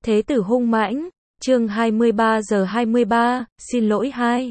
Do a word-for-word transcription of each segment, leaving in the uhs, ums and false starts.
Thế tử hung mãnh, chương hai mươi ba giờ hai mươi ba, xin lỗi hai.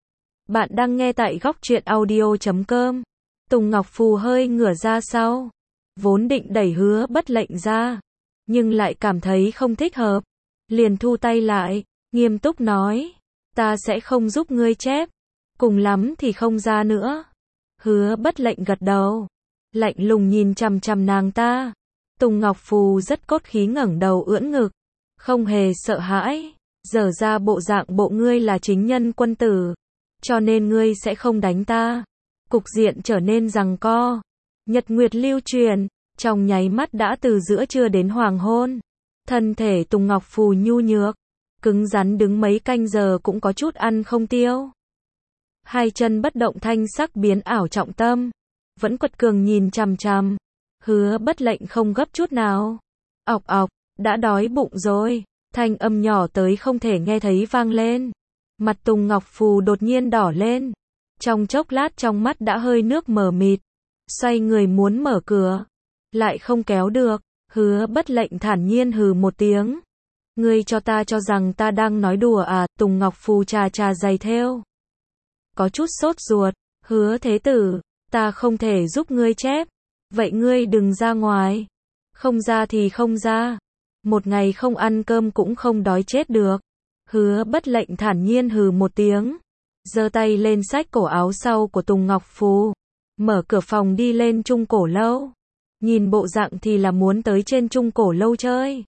Bạn đang nghe tại góc truyện audio chấm com. Tùng Ngọc Phù hơi ngửa ra sau, vốn định đẩy Hứa Bất Lệnh ra, nhưng lại cảm thấy không thích hợp, liền thu tay lại, nghiêm túc nói, ta sẽ không giúp ngươi chép, cùng lắm thì không ra nữa. Hứa Bất Lệnh gật đầu, lạnh lùng nhìn chằm chằm nàng ta. Tùng Ngọc Phù rất cốt khí ngẩng đầu ưỡn ngực, không hề sợ hãi, dở ra bộ dạng bộ ngươi là chính nhân quân tử, cho nên ngươi sẽ không đánh ta. Cục diện trở nên giằng co, nhật nguyệt lưu truyền, trong nháy mắt đã từ giữa trưa đến hoàng hôn. Thân thể Tùng Ngọc Phù nhu nhược, cứng rắn đứng mấy canh giờ cũng có chút ăn không tiêu. Hai chân bất động, thanh sắc biến ảo trọng tâm, vẫn quật cường nhìn chằm chằm. Hứa Bất Lệnh không gấp chút nào. Ọc ọc, đã đói bụng rồi. Thanh âm nhỏ tới không thể nghe thấy vang lên. Mặt Tùng Ngọc Phù đột nhiên đỏ lên. Trong chốc lát trong mắt đã hơi nước mờ mịt. Xoay người muốn mở cửa, lại không kéo được. Hứa Bất Lệnh thản nhiên hừ một tiếng. Ngươi cho ta cho rằng ta đang nói đùa à? Tùng Ngọc Phù chà chà giày thêu, có chút sốt ruột. Hứa thế tử, ta không thể giúp ngươi chép. Vậy ngươi đừng ra ngoài. Không ra thì không ra. Một ngày không ăn cơm cũng không đói chết được. Hứa Bất Lệnh thản nhiên hừ một tiếng, giơ tay lên xách cổ áo sau của Tùng Ngọc Phù, mở cửa phòng đi lên Trung Cổ Lâu. Nhìn bộ dạng thì là muốn tới trên Trung Cổ Lâu chơi.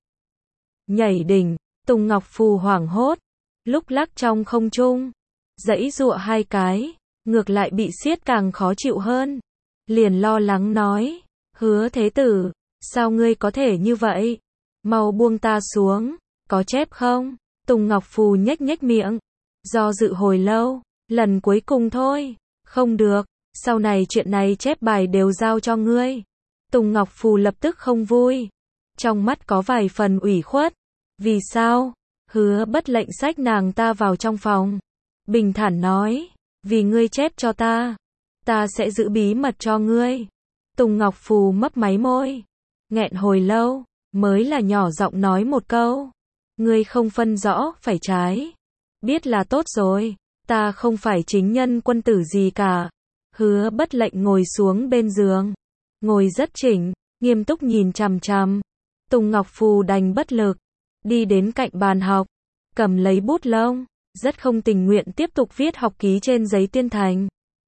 Nhảy đỉnh, Tùng Ngọc Phù hoảng hốt, lúc lắc trong không trung, giãy giụa hai cái, ngược lại bị siết càng khó chịu hơn. Liền lo lắng nói, Hứa thế tử, sao ngươi có thể như vậy? Mau buông ta xuống, có chép không? Tùng Ngọc Phù nhếch nhếch miệng, do dự hồi lâu, lần cuối cùng thôi. Không được, sau này chuyện này chép bài đều giao cho ngươi. Tùng Ngọc Phù lập tức không vui, trong mắt có vài phần ủy khuất. Vì sao? Hứa Bất Lệnh xách nàng ta vào trong phòng, bình thản nói, vì ngươi chép cho ta, ta sẽ giữ bí mật cho ngươi. Tùng Ngọc Phù mấp máy môi, nghẹn hồi lâu, mới là nhỏ giọng nói một câu, ngươi không phân rõ phải trái, biết là tốt rồi, ta không phải chính nhân quân tử gì cả. Hứa Bất Lệnh ngồi xuống bên giường, ngồi rất chỉnh, nghiêm túc nhìn chằm chằm. Tùng Ngọc Phù đành bất lực, đi đến cạnh bàn học, cầm lấy bút lông, rất không tình nguyện tiếp tục viết học ký trên giấy tuyên thành.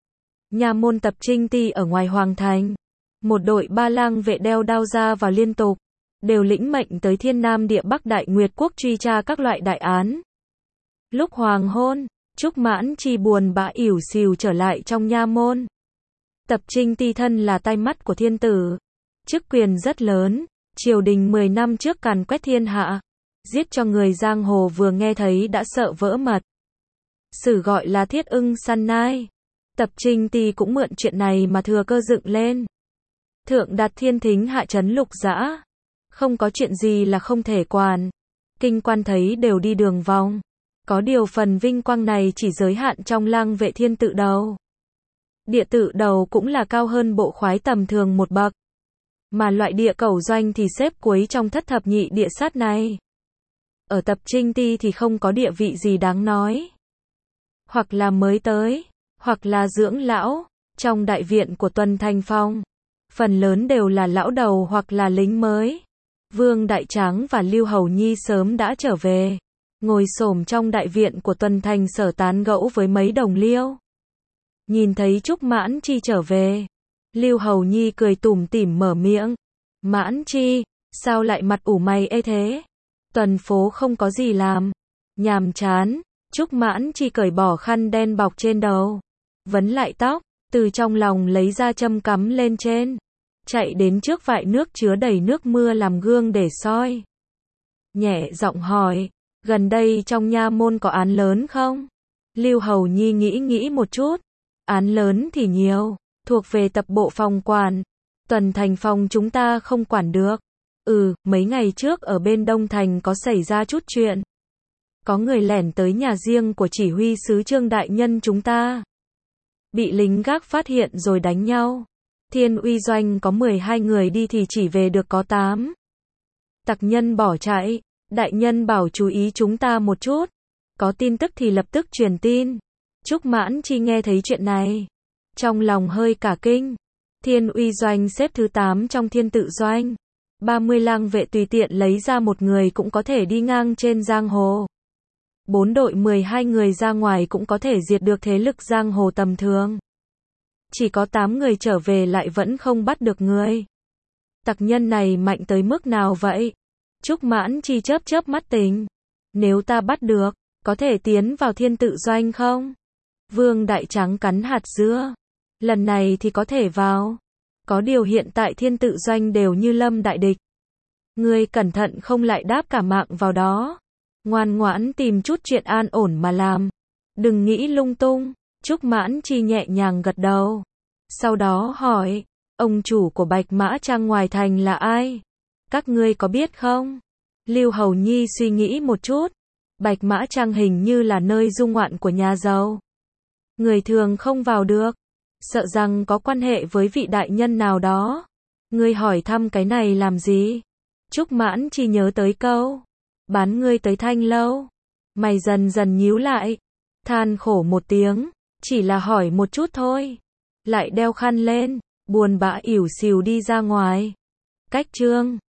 Nha môn tập trinh ti ở ngoài hoàng thành, một đội ba lang vệ đeo đao ra vào liên tục, đều lĩnh mệnh tới Thiên Nam Địa Bắc Đại Nguyệt Quốc truy tra các loại đại án. Lúc hoàng hôn, Trúc Mãn Chi buồn bã ỉu xìu trở lại trong nha môn. Tập trinh ti thân là tai mắt của thiên tử, chức quyền rất lớn, triều đình mười năm trước càn quét thiên hạ, giết cho người giang hồ vừa nghe thấy đã sợ vỡ mật. Sử gọi là thiết ưng săn nai. Tập trinh ti cũng mượn chuyện này mà thừa cơ dựng lên. Thượng đạt thiên thính, hạ trấn lục dã, không có chuyện gì là không thể quản. Kinh quan thấy đều đi đường vòng. Có điều phần vinh quang này chỉ giới hạn trong lang vệ thiên tự đầu. Địa tự đầu cũng là cao hơn bộ khoái tầm thường một bậc. Mà loại địa cẩu doanh thì xếp cuối trong thất thập nhị địa sát này. Ở tập trinh ti thì không có địa vị gì đáng nói. Hoặc là mới tới, hoặc là dưỡng lão. Trong đại viện của Tuần Thành Phong, phần lớn đều là lão đầu hoặc là lính mới. Vương Đại Tráng và Lưu Hầu Nhi sớm đã trở về, ngồi xổm trong đại viện của Tuần Thành Sở tán gẫu với mấy đồng liêu. Nhìn thấy Trúc Mãn Chi trở về, Lưu Hầu Nhi cười tủm tỉm mở miệng, Mãn Chi, sao lại mặt ủ mày ê thế? Tuần phố không có gì làm, nhàm chán. Trúc Mãn Chi cởi bỏ khăn đen bọc trên đầu, vấn lại tóc, từ trong lòng lấy ra châm cắm lên trên, chạy đến trước vại nước chứa đầy nước mưa làm gương để soi. Nhẹ giọng hỏi, gần đây trong nha môn có án lớn không? Lưu Hầu Nhi nghĩ nghĩ một chút, án lớn thì nhiều, thuộc về tập bộ phòng quản, Tuần Thành Phòng chúng ta không quản được. Ừ, mấy ngày trước ở bên Đông Thành có xảy ra chút chuyện. Có người lẻn tới nhà riêng của chỉ huy sứ Trương đại nhân chúng ta, bị lính gác phát hiện rồi đánh nhau. Thiên Uy doanh có mười hai người đi thì chỉ về được có tám. Tặc nhân bỏ chạy, Đại nhân bảo chú ý chúng ta một chút. Có tin tức thì lập tức truyền tin. Trúc Mãn Chi nghe thấy chuyện này. Trong lòng hơi cả kinh. Thiên Uy Doanh xếp thứ tám trong Thiên Tự Doanh. ba mươi lang vệ tùy tiện lấy ra một người cũng có thể đi ngang trên giang hồ. Bốn đội mười hai người ra ngoài cũng có thể diệt được thế lực giang hồ tầm thường. Chỉ có tám người trở về lại vẫn không bắt được người. Tặc nhân này mạnh tới mức nào vậy? Trúc Mãn Chi chớp chớp mắt tình. Nếu ta bắt được, có thể tiến vào Thiên Tự Doanh không? Vương Đại Trắng cắn hạt dưa. Lần này thì có thể vào. Có điều hiện tại Thiên Tự Doanh đều như lâm đại địch. Ngươi cẩn thận không lại đáp cả mạng vào đó. Ngoan ngoãn tìm chút chuyện an ổn mà làm. Đừng nghĩ lung tung. Trúc Mãn Chi nhẹ nhàng gật đầu. Sau đó hỏi, ông chủ của Bạch Mã Trang ngoài thành là ai? Các ngươi có biết không? Lưu Hầu Nhi suy nghĩ một chút. Bạch Mã Trang hình như là nơi du ngoạn của nhà giàu. Người thường không vào được. Sợ rằng có quan hệ với vị đại nhân nào đó. Ngươi hỏi thăm cái này làm gì? Trúc Mãn Chi nhớ tới câu. Bán ngươi tới Thanh Lâu. Mày dần dần nhíu lại. Than khổ một tiếng. Chỉ là hỏi một chút thôi. Lại đeo khăn lên. Buồn bã ỉu xìu đi ra ngoài. Cách chương